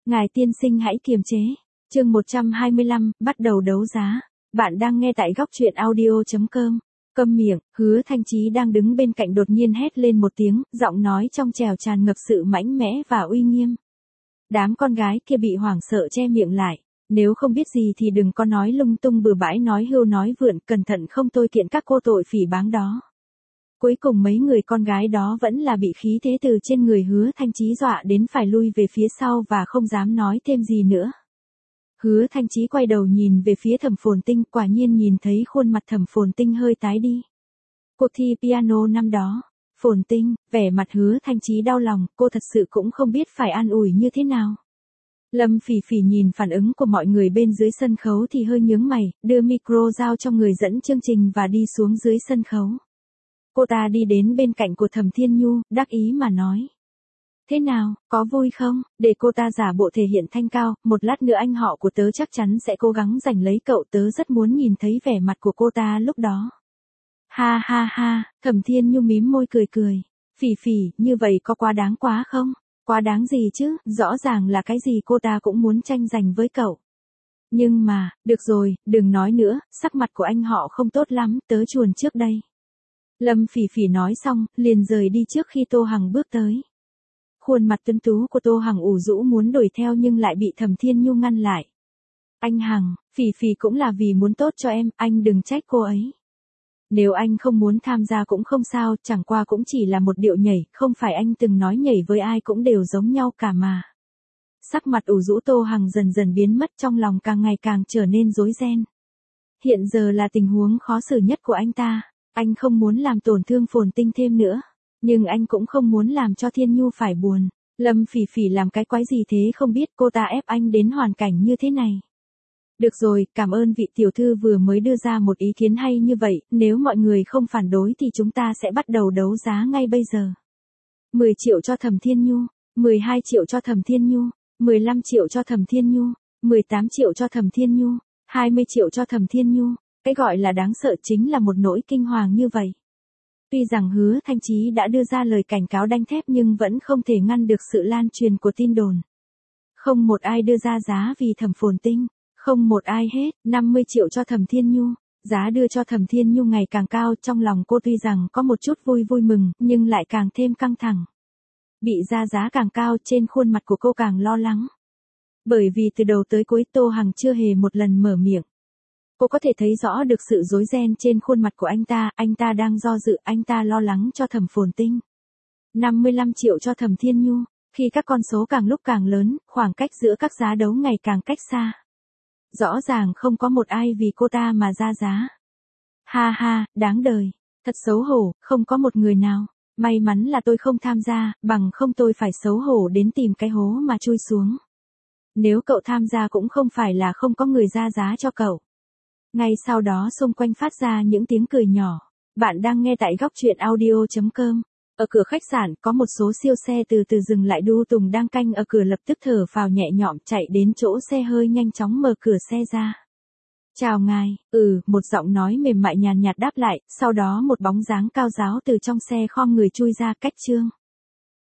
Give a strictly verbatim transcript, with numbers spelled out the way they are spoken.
Ngài tiên sinh hãy kiềm chế. Chương một trăm hai mươi lăm, bắt đầu đấu giá. Bạn đang nghe tại góc truyện audio chấm com. Câm miệng, Hứa Thanh Chí đang đứng bên cạnh đột nhiên hét lên một tiếng, giọng nói trong trẻo tràn ngập sự mãnh mẽ và uy nghiêm. Đám con gái kia bị hoảng sợ che miệng lại. Nếu không biết gì thì đừng có nói lung tung bừa bãi, nói hưu nói vượn, cẩn thận không tôi kiện các cô tội phỉ báng đó. Cuối cùng mấy người con gái đó vẫn là bị khí thế từ trên người Hứa Thanh Chí dọa đến phải lui về phía sau và không dám nói thêm gì nữa. Hứa Thanh Chí quay đầu nhìn về phía Thẩm Phồn Tinh, quả nhiên nhìn thấy khuôn mặt Thẩm Phồn Tinh hơi tái đi. Cuộc thi piano năm đó, Phồn Tinh, vẻ mặt Hứa Thanh Chí đau lòng, cô thật sự cũng không biết phải an ủi như thế nào. Lâm Phỉ Phỉ nhìn phản ứng của mọi người bên dưới sân khấu thì hơi nhướng mày, đưa micro giao cho người dẫn chương trình và đi xuống dưới sân khấu. Cô ta đi đến bên cạnh của Thẩm Thiên Nhu, đắc ý mà nói. Thế nào, có vui không? Để cô ta giả bộ thể hiện thanh cao, một lát nữa anh họ của tớ chắc chắn sẽ cố gắng giành lấy cậu, tớ rất muốn nhìn thấy vẻ mặt của cô ta lúc đó. Ha ha ha, Thẩm Thiên Nhu mím môi cười cười. Phỉ Phỉ, như vậy có quá đáng quá không? Quá đáng gì chứ, rõ ràng là cái gì cô ta cũng muốn tranh giành với cậu. Nhưng mà, được rồi, đừng nói nữa, sắc mặt của anh họ không tốt lắm, tớ chuồn trước đây. Lâm Phỉ Phỉ nói xong, liền rời đi trước khi Tô Hằng bước tới. Khuôn mặt tuấn tú của Tô Hằng ủ rũ muốn đuổi theo nhưng lại bị Thẩm Thiên Nhu ngăn lại. Anh Hằng, Phỉ Phỉ cũng là vì muốn tốt cho em, anh đừng trách cô ấy. Nếu anh không muốn tham gia cũng không sao, chẳng qua cũng chỉ là một điệu nhảy, không phải anh từng nói nhảy với ai cũng đều giống nhau cả mà. Sắc mặt ủ rũ Tô Hằng dần dần biến mất, trong lòng càng ngày càng trở nên rối ren. Hiện giờ là tình huống khó xử nhất của anh ta, anh không muốn làm tổn thương Phồn Tinh thêm nữa, nhưng anh cũng không muốn làm cho Thiên Nhu phải buồn. Lâm Phỉ Phỉ làm cái quái gì thế không biết, cô ta ép anh đến hoàn cảnh như thế này. Được rồi, cảm ơn vị tiểu thư vừa mới đưa ra một ý kiến hay như vậy, nếu mọi người không phản đối thì chúng ta sẽ bắt đầu đấu giá ngay bây giờ. mười triệu cho Thẩm Thiên Nhu, mười hai triệu cho Thẩm Thiên Nhu, mười lăm triệu cho Thẩm Thiên Nhu, mười tám triệu cho Thẩm Thiên Nhu, hai mươi triệu cho Thẩm Thiên Nhu. Cái gọi là đáng sợ chính là một nỗi kinh hoàng như vậy. Tuy rằng Hứa Thanh Chí đã đưa ra lời cảnh cáo đanh thép nhưng vẫn không thể ngăn được sự lan truyền của tin đồn. Không một ai đưa ra giá vì Thẩm Phồn Tinh. Không một ai hết, năm mươi triệu cho Thẩm Thiên Nhu, giá đưa cho Thẩm Thiên Nhu ngày càng cao, trong lòng cô tuy rằng có một chút vui vui mừng, nhưng lại càng thêm căng thẳng. Bị ra giá càng cao, trên khuôn mặt của cô càng lo lắng. Bởi vì từ đầu tới cuối Tô Hằng chưa hề một lần mở miệng. Cô có thể thấy rõ được sự rối ren trên khuôn mặt của anh ta, anh ta đang do dự, anh ta lo lắng cho Thẩm Phồn Tinh. năm mươi lăm triệu cho Thẩm Thiên Nhu, khi các con số càng lúc càng lớn, khoảng cách giữa các giá đấu ngày càng cách xa. Rõ ràng không có một ai vì cô ta mà ra giá. Ha ha, đáng đời. Thật xấu hổ, không có một người nào. May mắn là tôi không tham gia, bằng không tôi phải xấu hổ đến tìm cái hố mà chui xuống. Nếu cậu tham gia cũng không phải là không có người ra giá cho cậu. Ngay sau đó xung quanh phát ra những tiếng cười nhỏ. Bạn đang nghe tại góc truyện audio chấm com. Ở cửa khách sạn, có một số siêu xe từ từ dừng lại, Du Tùng đang canh ở cửa lập tức thở phào nhẹ nhõm chạy đến chỗ xe hơi nhanh chóng mở cửa xe ra. Chào ngài, ừ, một giọng nói mềm mại nhàn nhạt đáp lại, sau đó một bóng dáng cao ráo từ trong xe khom người chui ra, Cách Trương.